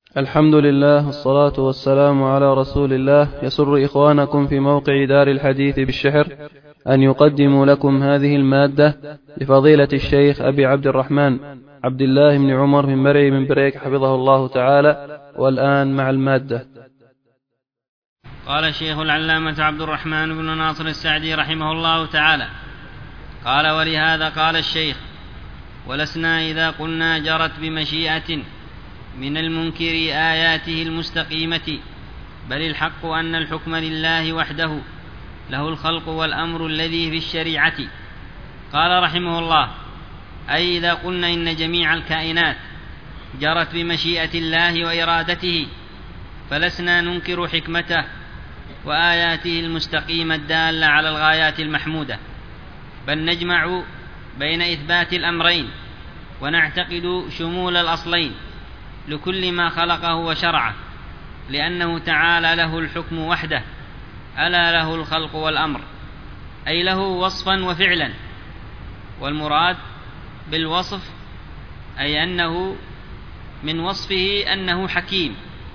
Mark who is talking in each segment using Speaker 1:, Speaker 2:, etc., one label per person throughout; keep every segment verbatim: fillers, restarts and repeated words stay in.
Speaker 1: الحمد لله والصلاة والسلام على رسول الله. يسر إخوانكم في موقع دار الحديث بالشحر أن يقدموا لكم هذه المادة لفضيلة الشيخ أبي عبد الرحمن عبد الله بن عمر بن مرعي بن بريك حفظه الله تعالى. والآن مع المادة.
Speaker 2: قال الشيخ العلامة عبد الرحمن بن ناصر السعدي رحمه الله تعالى: قال: ولهذا قال الشيخ: ولسنا إذا قلنا جرت بمشيئة من المنكر آياته المستقيمة، بل الحق أن الحكم لله وحده، له الخلق والأمر الذي في الشريعة. قال رحمه الله: أي إذا قلنا إن جميع الكائنات جرت بمشيئة الله وإرادته، فلسنا ننكر حكمته وآياته المستقيمة الدالة على الغايات المحمودة، بل نجمع بين إثبات الأمرين ونعتقد شمول الأصلين لكل ما خلقه وشرعه، لأنه تعالى له الحكم وحده، ألا له الخلق والأمر، أي له وصفا وفعلا. والمراد بالوصف أي أنه من وصفه أنه حكيم،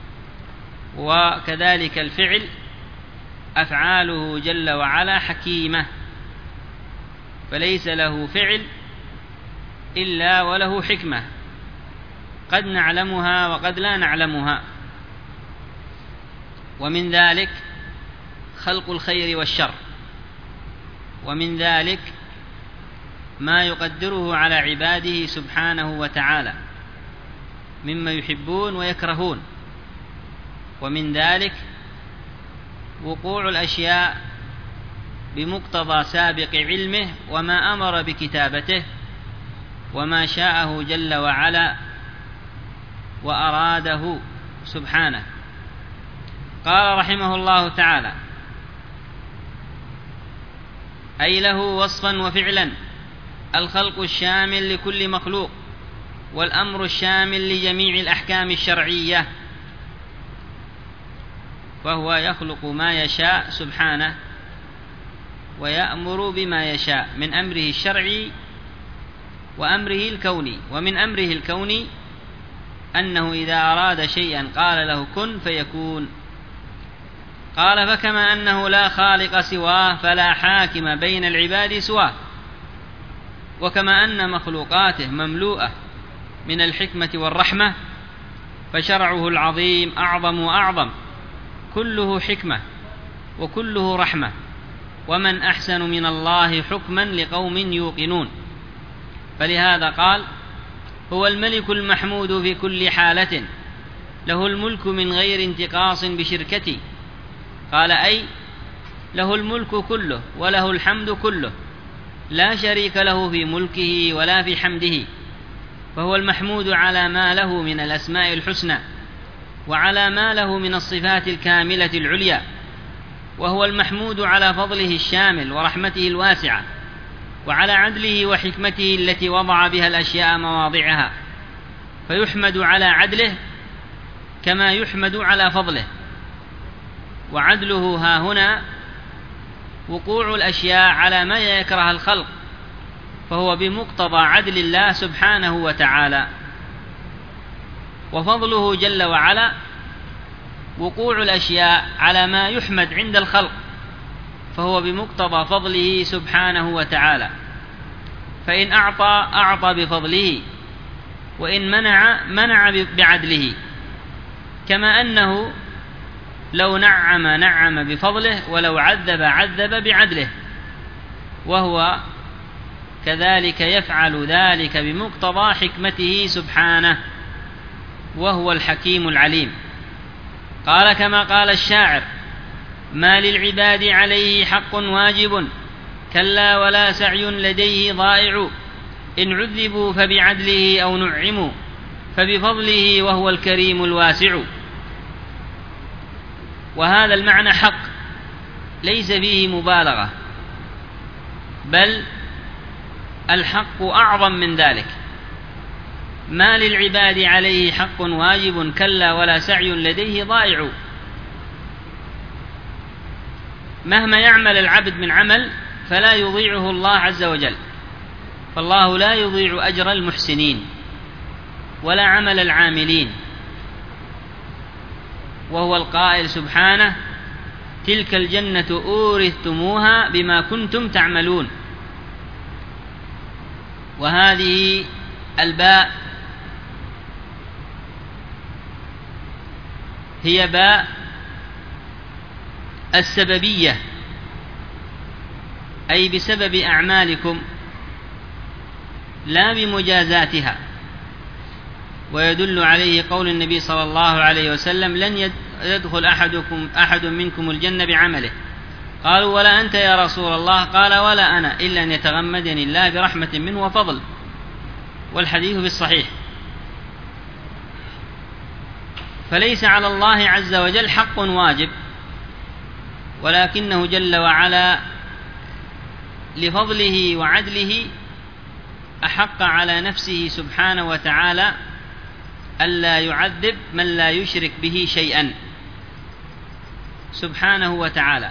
Speaker 2: وكذلك الفعل أفعاله جل وعلا حكيمة، فليس له فعل إلا وله حكمة، قد نعلمها وقد لا نعلمها. ومن ذلك خلق الخير والشر، ومن ذلك ما يقدره على عباده سبحانه وتعالى مما يحبون ويكرهون، ومن ذلك وقوع الأشياء بمقتضى سابق علمه وما أمر بكتابته وما شاءه جل وعلا وأراده سبحانه. قال رحمه الله تعالى: أي له وصفا وفعلا، الخلق الشامل لكل مخلوق، والأمر الشامل لجميع الأحكام الشرعية، فهو يخلق ما يشاء سبحانه ويأمر بما يشاء من أمره الشرعي وأمره الكوني. ومن أمره الكوني أنه إذا أراد شيئا قال له كن فيكون. قال: فكما أنه لا خالق سواه فلا حاكم بين العباد سواه، وكما أن مخلوقاته مملوءة من الحكمة والرحمة، فشرعه العظيم أعظم وأعظم، كله حكمة وكله رحمة، ومن أحسن من الله حكما لقوم يوقنون. فلهذا قال: هو الملك المحمود في كل حالة، له الملك من غير انتقاص بشركته. قال: أي له الملك كله وله الحمد كله، لا شريك له في ملكه ولا في حمده، فهو المحمود على ما له من الأسماء الحسنى وعلى ما له من الصفات الكاملة العليا، وهو المحمود على فضله الشامل ورحمته الواسعة، وعلى عدله وحكمته التي وضع بها الأشياء مواضعها، فيحمد على عدله كما يحمد على فضله. وعدله ها هنا وقوع الأشياء على ما يكره الخلق، فهو بمقتضى عدل الله سبحانه وتعالى. وفضله جل وعلا وقوع الأشياء على ما يحمد عند الخلق، فهو بمقتضى فضله سبحانه وتعالى. فإن أعطى أعطى بفضله، وإن منع منع بعدله، كما أنه لو نعم نعم بفضله، ولو عذب عذب بعدله، وهو كذلك يفعل ذلك بمقتضى حكمته سبحانه، وهو الحكيم العليم. قال كما قال الشاعر: ما للعباد عليه حق واجب، كلا ولا سعي لديه ضائع، إن عذبوا فبعدله أو نعموا، فبفضله وهو الكريم الواسع. وهذا المعنى حق ليس فيه مبالغة، بل الحق أعظم من ذلك. ما للعباد عليه حق واجب، كلا ولا سعي لديه ضائع. مهما يعمل العبد من عمل فلا يضيعه الله عز وجل، فالله لا يضيع أجر المحسنين ولا عمل العاملين، وهو القائل سبحانه: تلك الجنة أورثتموها بما كنتم تعملون. وهذه الباء هي باء السببية، أي بسبب أعمالكم لا بمجازاتها. ويدل عليه قول النبي صلى الله عليه وسلم: لن يدخل أحدكم أحد منكم الجنة بعمله. قالوا: ولا أنت يا رسول الله؟ قال: ولا أنا، إلا أن يتغمدني الله برحمة منه وفضل. والحديث في الصحيح. فليس على الله عز وجل حق واجب، ولكنه جل وعلا لفضله وعدله أحق على نفسه سبحانه وتعالى ألا يعذب من لا يشرك به شيئا سبحانه وتعالى.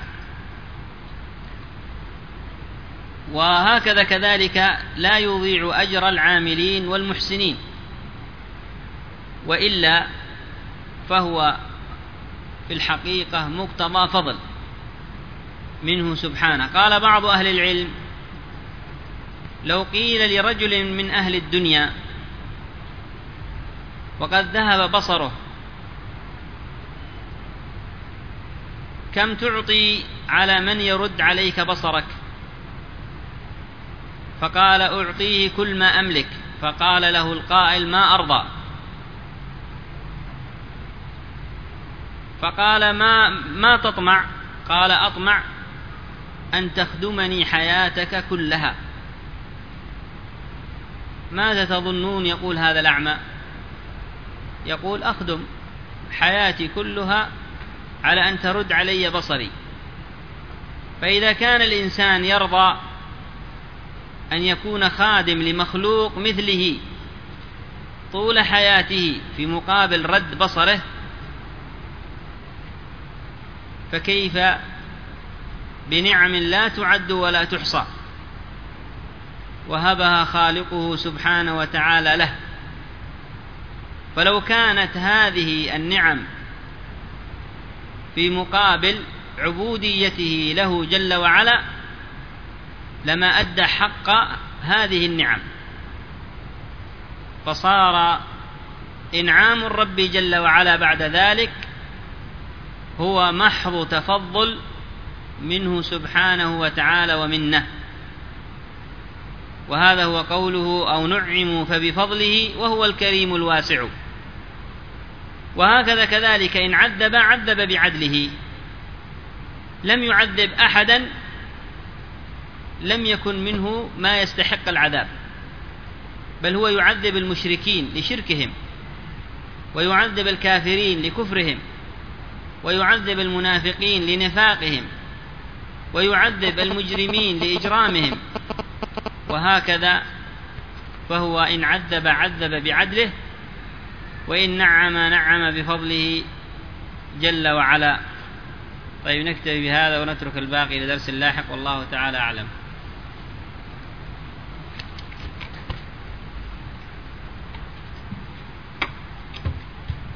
Speaker 2: وهكذا كذلك لا يضيع أجر العاملين والمحسنين، وإلا فهو في الحقيقة مقتضى فضل منه سبحانه. قال بعض أهل العلم: لو قيل لرجل من أهل الدنيا وقد ذهب بصره: كم تعطي على من يرد عليك بصرك؟ فقال: أعطيه كل ما أملك. فقال له القائل: ما أرضى. فقال: ما, ما تطمع؟ قال: أطمع أن تخدمني حياتك كلها. ماذا تظنون يقول هذا الأعمى؟ يقول: أخدم حياتي كلها على أن ترد علي بصري. فإذا كان الإنسان يرضى أن يكون خادم لمخلوق مثله طول حياته في مقابل رد بصره، فكيف بنعم لا تعد ولا تحصى وهبها خالقه سبحانه وتعالى له؟ فلو كانت هذه النعم في مقابل عبوديته له جل وعلا لما أدى حق هذه النعم، فصار إنعام الرب جل وعلا بعد ذلك هو محض تفضل منه سبحانه وتعالى ومنه. وهذا هو قوله: أو نعموا فبفضله وهو الكريم الواسع. وهكذا كذلك إن عذب عذب بعدله، لم يعذب أحدا لم يكن منه ما يستحق العذاب، بل هو يعذب المشركين لشركهم، ويعذب الكافرين لكفرهم، ويعذب المنافقين لنفاقهم، ويعذب المجرمين لإجرامهم. وهكذا فهو إن عذب عذب بعدله، وإن نعم نعم بفضله جل وعلا. طيب، نكتفي بهذا ونترك الباقي لدرس لاحق، والله تعالى أعلم.